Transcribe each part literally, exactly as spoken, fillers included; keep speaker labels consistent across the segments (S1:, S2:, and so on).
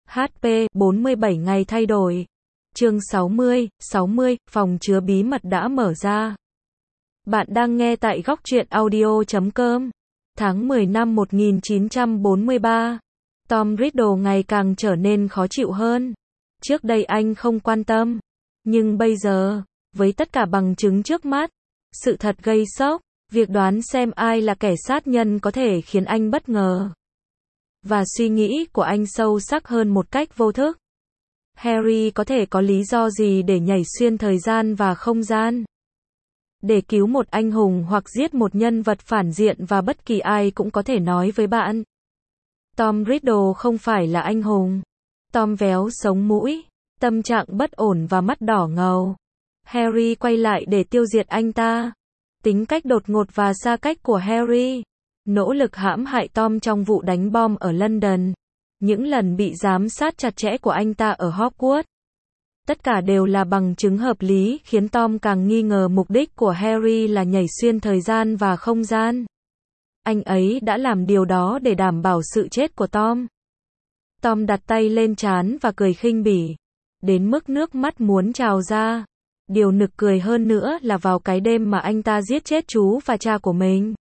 S1: hát pê bốn mươi bảy ngày thay đổi. Chương sáu mươi, sáu mươi, phòng chứa bí mật đã mở ra. Bạn đang nghe tại góc truyện audio chấm com. Tháng mười năm một nghìn chín trăm bốn mươi ba. Tom Riddle ngày càng trở nên khó chịu hơn. Trước đây anh không quan tâm. Nhưng bây giờ, với tất cả bằng chứng trước mắt, sự thật gây sốc, việc đoán xem ai là kẻ sát nhân có thể khiến anh bất ngờ. Và suy nghĩ của anh sâu sắc hơn một cách vô thức. Harry có thể có lý do gì để nhảy xuyên thời gian và không gian? Để cứu một anh hùng hoặc giết một nhân vật phản diện và bất kỳ ai cũng có thể nói với bạn. Tom Riddle không phải là anh hùng. Tom véo sống mũi, tâm trạng bất ổn và mắt đỏ ngầu. Harry quay lại để tiêu diệt anh ta. Tính cách đột ngột và xa cách của Harry. Nỗ lực hãm hại Tom trong vụ đánh bom ở London. Những lần bị giám sát chặt chẽ của anh ta ở Hogwarts. Tất cả đều là bằng chứng hợp lý khiến Tom càng nghi ngờ mục đích của Harry là nhảy xuyên thời gian và không gian. Anh ấy đã làm điều đó để đảm bảo sự chết của Tom. Tom đặt tay lên trán và cười khinh bỉ. Đến mức nước mắt muốn trào ra. Điều nực cười hơn nữa là vào cái đêm mà anh ta giết chết chú và cha của mình.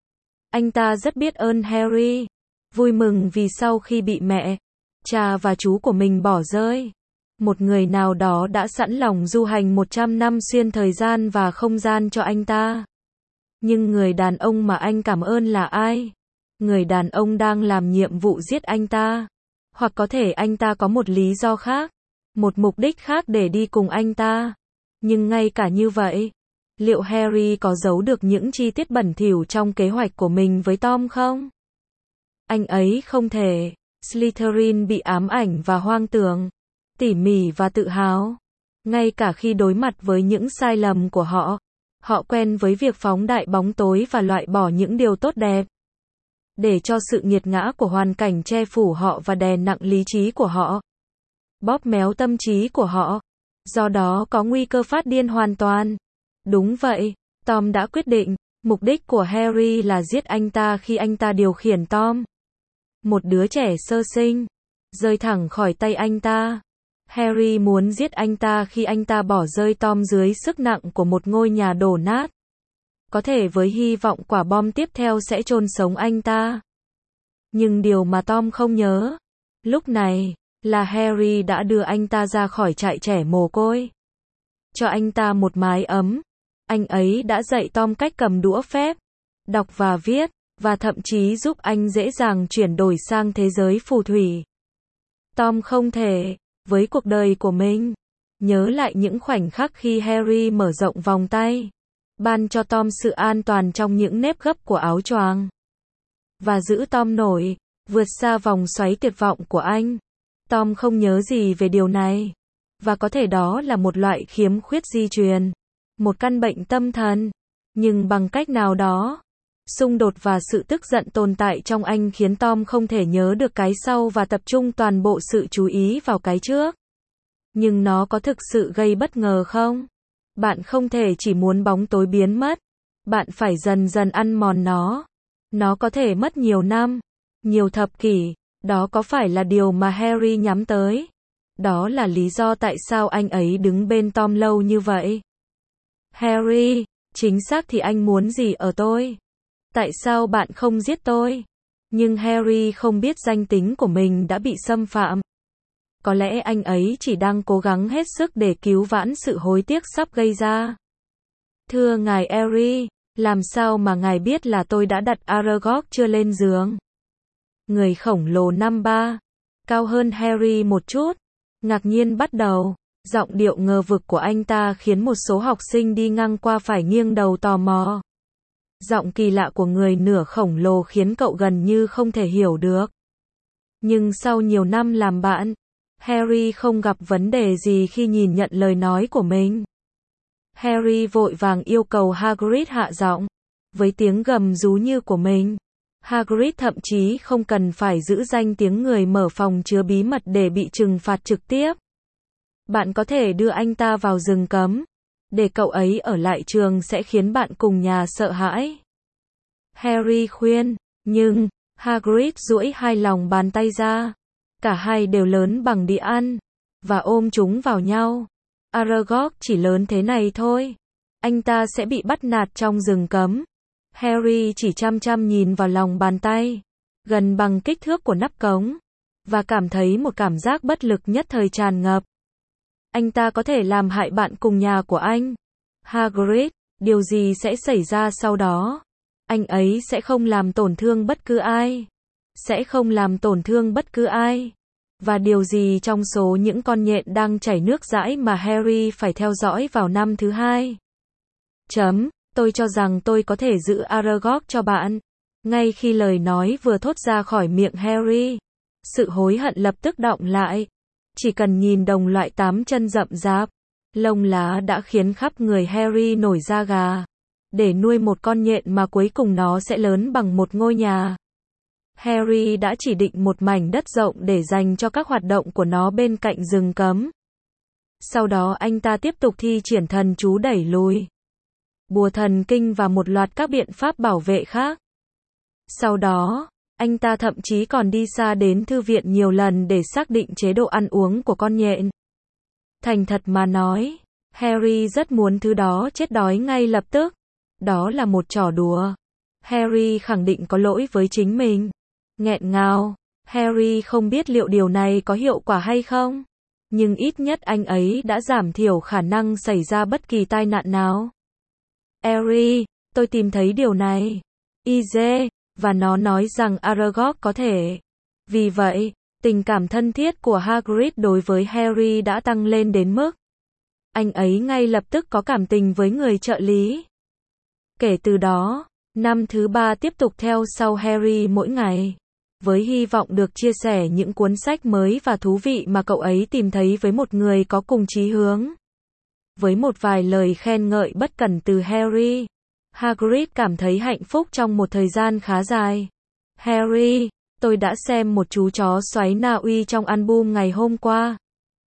S1: Anh ta rất biết ơn Harry. Vui mừng vì sau khi bị mẹ, cha và chú của mình bỏ rơi, một người nào đó đã sẵn lòng du hành một trăm năm xuyên thời gian và không gian cho anh ta. Nhưng người đàn ông mà anh cảm ơn là ai? Người đàn ông đang làm nhiệm vụ giết anh ta. Hoặc có thể anh ta có một lý do khác, một mục đích khác để đi cùng anh ta. Nhưng ngay cả như vậy, liệu Harry có giấu được những chi tiết bẩn thỉu trong kế hoạch của mình với Tom không? Anh ấy không thể. Slytherin bị ám ảnh và hoang tưởng, tỉ mỉ và tự hào. Ngay cả khi đối mặt với những sai lầm của họ, họ quen với việc phóng đại bóng tối và loại bỏ những điều tốt đẹp. Để cho sự nghiệt ngã của hoàn cảnh che phủ họ và đè nặng lý trí của họ. Bóp méo tâm trí của họ. Do đó có nguy cơ phát điên hoàn toàn. Đúng vậy, Tom đã quyết định, mục đích của Harry là giết anh ta khi anh ta điều khiển Tom. Một đứa trẻ sơ sinh, rơi thẳng khỏi tay anh ta. Harry muốn giết anh ta khi anh ta bỏ rơi Tom dưới sức nặng của một ngôi nhà đổ nát. Có thể với hy vọng quả bom tiếp theo sẽ chôn sống anh ta. Nhưng điều mà Tom không nhớ, lúc này, là Harry đã đưa anh ta ra khỏi trại trẻ mồ côi. Cho anh ta một mái ấm. Anh ấy đã dạy Tom cách cầm đũa phép, đọc và viết, và thậm chí giúp anh dễ dàng chuyển đổi sang thế giới phù thủy. Tom không thể, với cuộc đời của mình, nhớ lại những khoảnh khắc khi Harry mở rộng vòng tay, ban cho Tom sự an toàn trong những nếp gấp của áo choàng, và giữ Tom nổi, vượt xa vòng xoáy tuyệt vọng của anh. Tom không nhớ gì về điều này, và có thể đó là một loại khiếm khuyết di truyền, một căn bệnh tâm thần, nhưng bằng cách nào đó, xung đột và sự tức giận tồn tại trong anh khiến Tom không thể nhớ được cái sau và tập trung toàn bộ sự chú ý vào cái trước. Nhưng nó có thực sự gây bất ngờ không? Bạn không thể chỉ muốn bóng tối biến mất. Bạn phải dần dần ăn mòn nó. Nó có thể mất nhiều năm, nhiều thập kỷ. Đó có phải là điều mà Harry nhắm tới? Đó là lý do tại sao anh ấy đứng bên Tom lâu như vậy. Harry, chính xác thì anh muốn gì ở tôi? Tại sao bạn không giết tôi? Nhưng Harry không biết danh tính của mình đã bị xâm phạm. Có lẽ anh ấy chỉ đang cố gắng hết sức để cứu vãn sự hối tiếc sắp gây ra. Thưa ngài Harry, làm sao mà ngài biết là tôi đã đặt Aragog chưa lên giường? Người khổng lồ năm ba, cao hơn Harry một chút, ngạc nhiên bắt đầu. Giọng điệu ngờ vực của anh ta khiến một số học sinh đi ngang qua phải nghiêng đầu tò mò. Giọng kỳ lạ của người nửa khổng lồ khiến cậu gần như không thể hiểu được. Nhưng sau nhiều năm làm bạn, Harry không gặp vấn đề gì khi nhìn nhận lời nói của mình. Harry vội vàng yêu cầu Hagrid hạ giọng, với tiếng gầm rú như của mình. Hagrid thậm chí không cần phải giữ danh tiếng người mở phòng chứa bí mật để bị trừng phạt trực tiếp. Bạn có thể đưa anh ta vào rừng cấm. Để cậu ấy ở lại trường sẽ khiến bạn cùng nhà sợ hãi. Harry khuyên, nhưng, Hagrid duỗi hai lòng bàn tay ra. Cả hai đều lớn bằng đĩa ăn, và ôm chúng vào nhau. Aragog chỉ lớn thế này thôi. Anh ta sẽ bị bắt nạt trong rừng cấm. Harry chỉ chăm chăm nhìn vào lòng bàn tay, gần bằng kích thước của nắp cống, và cảm thấy một cảm giác bất lực nhất thời tràn ngập. Anh ta có thể làm hại bạn cùng nhà của anh. Hagrid, điều gì sẽ xảy ra sau đó? Anh ấy sẽ không làm tổn thương bất cứ ai. Sẽ không làm tổn thương bất cứ ai. Và điều gì trong số những con nhện đang chảy nước dãi mà Harry phải theo dõi vào năm thứ hai? Chấm, tôi cho rằng tôi có thể giữ Aragog cho bạn. Ngay khi lời nói vừa thốt ra khỏi miệng Harry, sự hối hận lập tức đọng lại. Chỉ cần nhìn đồng loại tám chân rậm rạp, lông lá đã khiến khắp người Harry nổi da gà. Để nuôi một con nhện mà cuối cùng nó sẽ lớn bằng một ngôi nhà. Harry đã chỉ định một mảnh đất rộng để dành cho các hoạt động của nó bên cạnh rừng cấm. Sau đó anh ta tiếp tục thi triển thần chú đẩy lùi, bùa thần kinh và một loạt các biện pháp bảo vệ khác. Sau đó, anh ta thậm chí còn đi xa đến thư viện nhiều lần để xác định chế độ ăn uống của con nhện. Thành thật mà nói, Harry rất muốn thứ đó chết đói ngay lập tức. Đó là một trò đùa. Harry khẳng định có lỗi với chính mình. Nghẹn ngào, Harry không biết liệu điều này có hiệu quả hay không. Nhưng ít nhất anh ấy đã giảm thiểu khả năng xảy ra bất kỳ tai nạn nào. Harry, tôi tìm thấy điều này. i giê, và nó nói rằng Aragog có thể. Vì vậy, tình cảm thân thiết của Hagrid đối với Harry đã tăng lên đến mức anh ấy ngay lập tức có cảm tình với người trợ lý. Kể từ đó, năm thứ ba tiếp tục theo sau Harry mỗi ngày, với hy vọng được chia sẻ những cuốn sách mới và thú vị mà cậu ấy tìm thấy với một người có cùng chí hướng. Với một vài lời khen ngợi bất cẩn từ Harry, Hagrid cảm thấy hạnh phúc trong một thời gian khá dài. Harry, tôi đã xem một chú chó xoáy Na Uy trong album ngày hôm qua.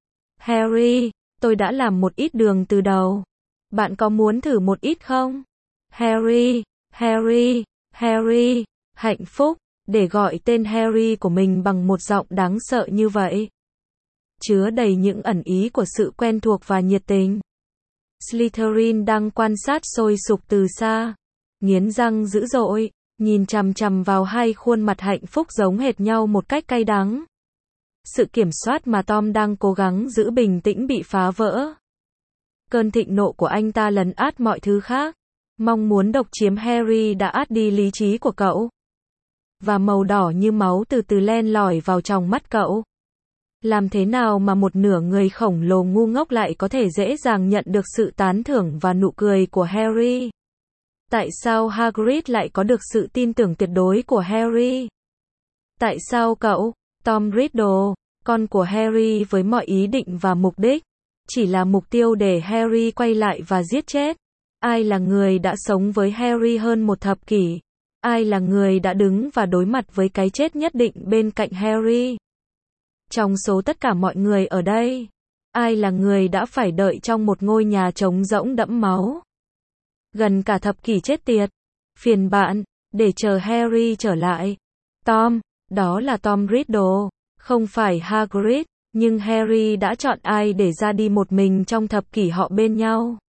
S1: Harry, tôi đã làm một ít đường từ đầu. Bạn có muốn thử một ít không? Harry, Harry, Harry, hạnh phúc, để gọi tên Harry của mình bằng một giọng đáng sợ như vậy, chứa đầy những ẩn ý của sự quen thuộc và nhiệt tình. Slytherin đang quan sát sôi sục từ xa, nghiến răng dữ dội, nhìn chằm chằm vào hai khuôn mặt hạnh phúc giống hệt nhau một cách cay đắng. Sự kiểm soát mà Tom đang cố gắng giữ bình tĩnh bị phá vỡ. Cơn thịnh nộ của anh ta lấn át mọi thứ khác. Mong muốn độc chiếm Harry đã át đi lý trí của cậu. Và màu đỏ như máu từ từ len lỏi vào trong mắt cậu. Làm thế nào mà một nửa người khổng lồ ngu ngốc lại có thể dễ dàng nhận được sự tán thưởng và nụ cười của Harry? Tại sao Hagrid lại có được sự tin tưởng tuyệt đối của Harry? Tại sao cậu, Tom Riddle, con của Harry với mọi ý định và mục đích, chỉ là mục tiêu để Harry quay lại và giết chết? Ai là người đã sống với Harry hơn một thập kỷ? Ai là người đã đứng và đối mặt với cái chết nhất định bên cạnh Harry? Trong số tất cả mọi người ở đây, ai là người đã phải đợi trong một ngôi nhà trống rỗng đẫm máu gần cả thập kỷ chết tiệt, phiền bạn, để chờ Harry trở lại? Tom, đó là Tom Riddle, không phải Hagrid, nhưng Harry đã chọn ai để ra đi một mình trong thập kỷ họ bên nhau?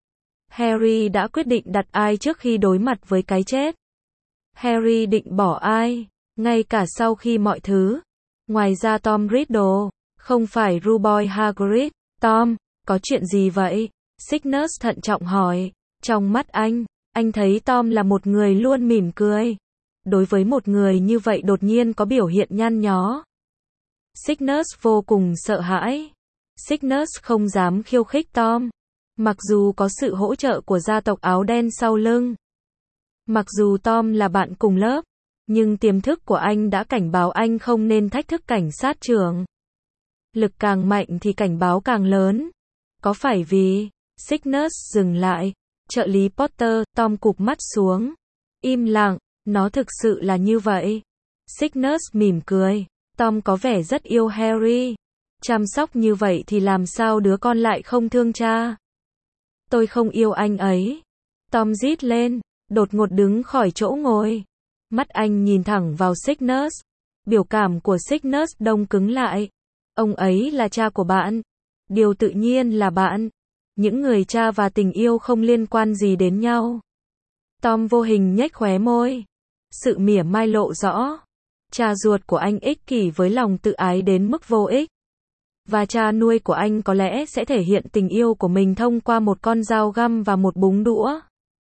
S1: Harry đã quyết định đặt ai trước khi đối mặt với cái chết? Harry định bỏ ai, ngay cả sau khi mọi thứ. Ngoài ra Tom Riddle, không phải Ruboi Hagrid. Tom, có chuyện gì vậy? Sirius thận trọng hỏi. Trong mắt anh, anh thấy Tom là một người luôn mỉm cười. Đối với một người như vậy đột nhiên có biểu hiện nhăn nhó. Sirius vô cùng sợ hãi. Sirius không dám khiêu khích Tom. Mặc dù có sự hỗ trợ của gia tộc áo đen sau lưng. Mặc dù Tom là bạn cùng lớp, nhưng tiềm thức của anh đã cảnh báo anh không nên thách thức cảnh sát trưởng. Lực càng mạnh thì cảnh báo càng lớn. Có phải vì... Sirius dừng lại. Trợ lý Potter, Tom cụp mắt xuống. Im lặng, nó thực sự là như vậy. Sirius mỉm cười. Tom có vẻ rất yêu Harry. Chăm sóc như vậy thì làm sao đứa con lại không thương cha? Tôi không yêu anh ấy. Tom rít lên, đột ngột đứng khỏi chỗ ngồi. Mắt anh nhìn thẳng vào Sirius. Biểu cảm của Cygnus đông cứng lại. Ông ấy là cha của bạn. Điều tự nhiên là bạn. Những người cha và tình yêu không liên quan gì đến nhau. Tom vô hình nhếch khóe môi. Sự mỉa mai lộ rõ. Cha ruột của anh ích kỷ với lòng tự ái đến mức vô ích. Và cha nuôi của anh có lẽ sẽ thể hiện tình yêu của mình thông qua một con dao găm và một búng đũa.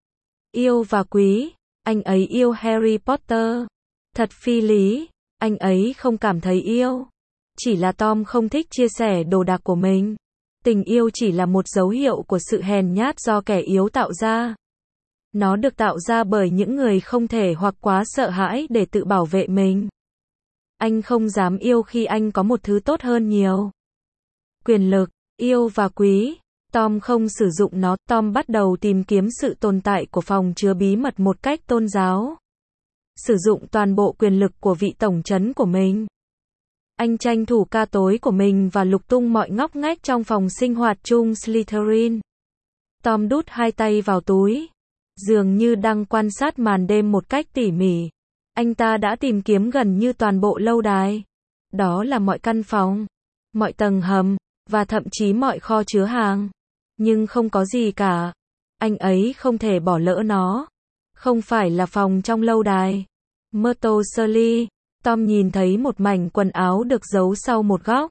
S1: Yêu và quý. Anh ấy yêu Harry Potter. Thật phi lý. Anh ấy không cảm thấy yêu. Chỉ là Tom không thích chia sẻ đồ đạc của mình. Tình yêu chỉ là một dấu hiệu của sự hèn nhát do kẻ yếu tạo ra. Nó được tạo ra bởi những người không thể hoặc quá sợ hãi để tự bảo vệ mình. Anh không dám yêu khi anh có một thứ tốt hơn nhiều. Quyền lực, yêu và quý. Tom không sử dụng nó. Tom bắt đầu tìm kiếm sự tồn tại của phòng chứa bí mật một cách tôn giáo. Sử dụng toàn bộ quyền lực của vị tổng trấn của mình. Anh tranh thủ ca tối của mình và lục tung mọi ngóc ngách trong phòng sinh hoạt chung Slytherin. Tom đút hai tay vào túi. Dường như đang quan sát màn đêm một cách tỉ mỉ. Anh ta đã tìm kiếm gần như toàn bộ lâu đài. Đó là mọi căn phòng, mọi tầng hầm, và thậm chí mọi kho chứa hàng. Nhưng không có gì cả. Anh ấy không thể bỏ lỡ nó. Không phải là phòng trong lâu đài. Myrtle Shirley. Tom nhìn thấy một mảnh quần áo được giấu sau một góc.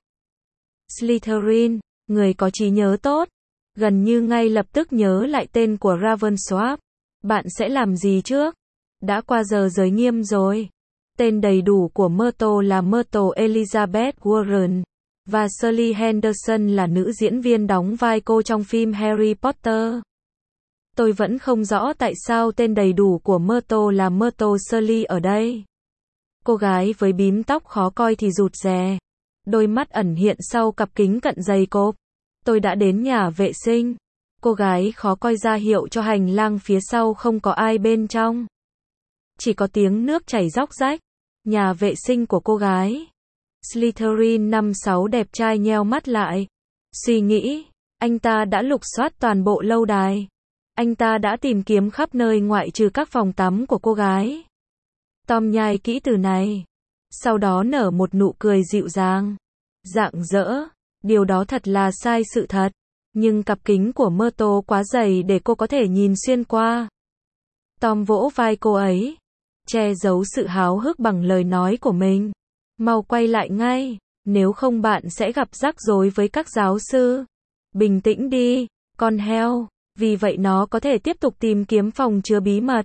S1: Slytherin, người có trí nhớ tốt, gần như ngay lập tức nhớ lại tên của Ravensworth. Bạn sẽ làm gì trước? Đã qua giờ giới nghiêm rồi. Tên đầy đủ của Myrtle là Myrtle Elizabeth Warren, và Shirley Henderson là nữ diễn viên đóng vai cô trong phim Harry Potter. Tôi vẫn không rõ tại sao tên đầy đủ của Myrtle là Myrtle Shirley ở đây. Cô gái với bím tóc khó coi thì rụt rè. Đôi mắt ẩn hiện sau cặp kính cận dày cộp. Tôi đã đến nhà vệ sinh. Cô gái khó coi ra hiệu cho hành lang phía sau không có ai bên trong. Chỉ có tiếng nước chảy róc rách. Nhà vệ sinh của cô gái. Slytherin năm sáu đẹp trai nheo mắt lại. Suy nghĩ, anh ta đã lục soát toàn bộ lâu đài. Anh ta đã tìm kiếm khắp nơi ngoại trừ các phòng tắm của cô gái. Tom nhai kỹ từ này. Sau đó nở một nụ cười dịu dàng. Rạng rỡ. Điều đó thật là sai sự thật. Nhưng cặp kính của Myrtle quá dày để cô có thể nhìn xuyên qua. Tom vỗ vai cô ấy. Che giấu sự háo hức bằng lời nói của mình. Mau quay lại ngay. Nếu không bạn sẽ gặp rắc rối với các giáo sư. Bình tĩnh đi, con heo. Vì vậy nó có thể tiếp tục tìm kiếm phòng chứa bí mật.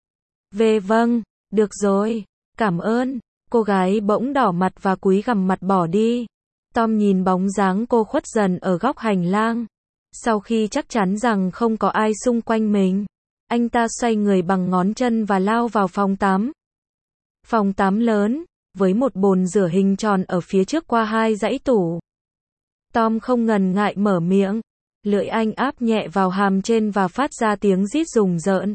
S1: Về vâng, được rồi. Cảm ơn. Cô gái bỗng đỏ mặt và cúi gằm mặt bỏ đi. Tom nhìn bóng dáng cô khuất dần ở góc hành lang. Sau khi chắc chắn rằng không có ai xung quanh mình, anh ta xoay người bằng ngón chân và lao vào phòng tắm. Phòng tắm lớn, với một bồn rửa hình tròn ở phía trước qua hai dãy tủ. Tom không ngần ngại mở miệng. Lưỡi anh áp nhẹ vào hàm trên và phát ra tiếng rít rùng rợn.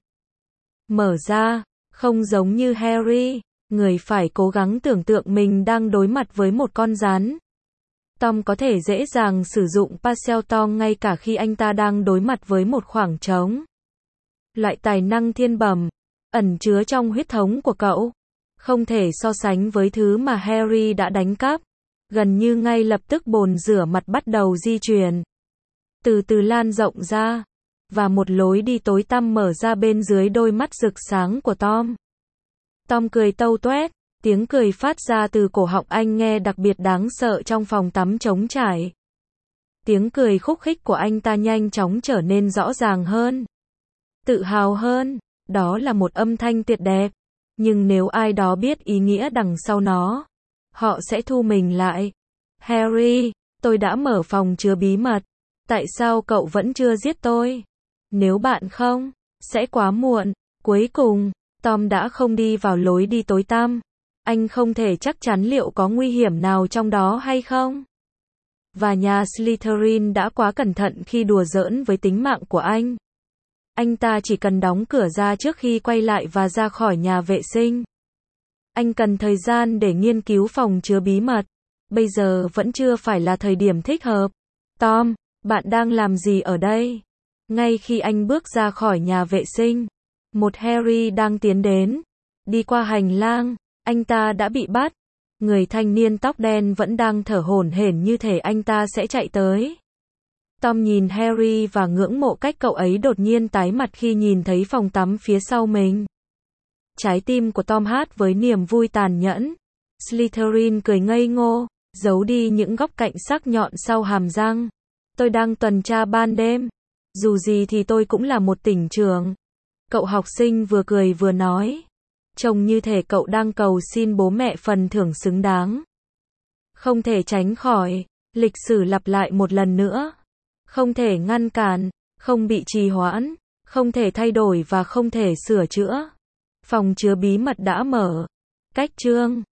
S1: Mở ra, không giống như Harry, người phải cố gắng tưởng tượng mình đang đối mặt với một con rắn. Tom có thể dễ dàng sử dụng Parseltongue ngay cả khi anh ta đang đối mặt với một khoảng trống. Loại tài năng thiên bẩm, ẩn chứa trong huyết thống của cậu, không thể so sánh với thứ mà Harry đã đánh cắp. Gần như ngay lập tức bồn rửa mặt bắt đầu di chuyển. Từ từ lan rộng ra. Và một lối đi tối tăm mở ra bên dưới đôi mắt rực sáng của Tom. Tom cười tâu tuét. Tiếng cười phát ra từ cổ họng anh nghe đặc biệt đáng sợ trong phòng tắm trống trải. Tiếng cười khúc khích của anh ta nhanh chóng trở nên rõ ràng hơn. Tự hào hơn. Đó là một âm thanh tuyệt đẹp. Nhưng nếu ai đó biết ý nghĩa đằng sau nó, họ sẽ thu mình lại. Harry, tôi đã mở phòng chứa bí mật. Tại sao cậu vẫn chưa giết tôi? Nếu bạn không, sẽ quá muộn. Cuối cùng, Tom đã không đi vào lối đi tối tăm. Anh không thể chắc chắn liệu có nguy hiểm nào trong đó hay không. Và nhà Slytherin đã quá cẩn thận khi đùa giỡn với tính mạng của anh. Anh ta chỉ cần đóng cửa ra trước khi quay lại và ra khỏi nhà vệ sinh. Anh cần thời gian để nghiên cứu phòng chứa bí mật. Bây giờ vẫn chưa phải là thời điểm thích hợp. Tom, bạn đang làm gì ở đây? Ngay khi anh bước ra khỏi nhà vệ sinh, một Harry đang tiến đến. Đi qua hành lang, anh ta đã bị bắt. Người thanh niên tóc đen vẫn đang thở hổn hển như thể anh ta sẽ chạy tới. Tom nhìn Harry và ngưỡng mộ cách cậu ấy đột nhiên tái mặt khi nhìn thấy phòng tắm phía sau mình. Trái tim của Tom hát với niềm vui tàn nhẫn. Slytherin cười ngây ngô, giấu đi những góc cạnh sắc nhọn sau hàm răng. Tôi đang tuần tra ban đêm. Dù gì thì tôi cũng là một tỉnh trưởng. Cậu học sinh vừa cười vừa nói. Trông như thể cậu đang cầu xin bố mẹ phần thưởng xứng đáng. Không thể tránh khỏi. Lịch sử lặp lại một lần nữa. Không thể ngăn cản, không bị trì hoãn, không thể thay đổi và không thể sửa chữa. Phòng chứa bí mật đã mở. Cách chương